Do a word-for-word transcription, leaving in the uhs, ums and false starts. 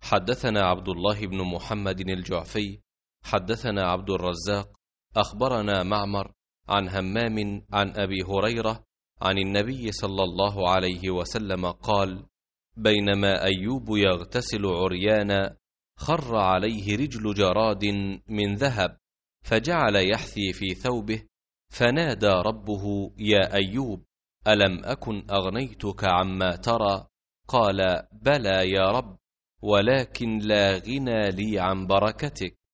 حدثنا عبد الله بن محمد الجعفي حدثنا عبد الرزاق أخبرنا معمر عن همام عن أبي هريرة عن النبي صلى الله عليه وسلم قال: بينما أيوب يغتسل عريانا خر عليه رجل جراد من ذهب، فجعل يحثي في ثوبه، فنادى ربه: يا أيوب، ألم أكن أغنيتك عما ترى؟ قال: بلى يا رب، ولكن لا غنى لي عن بركتك.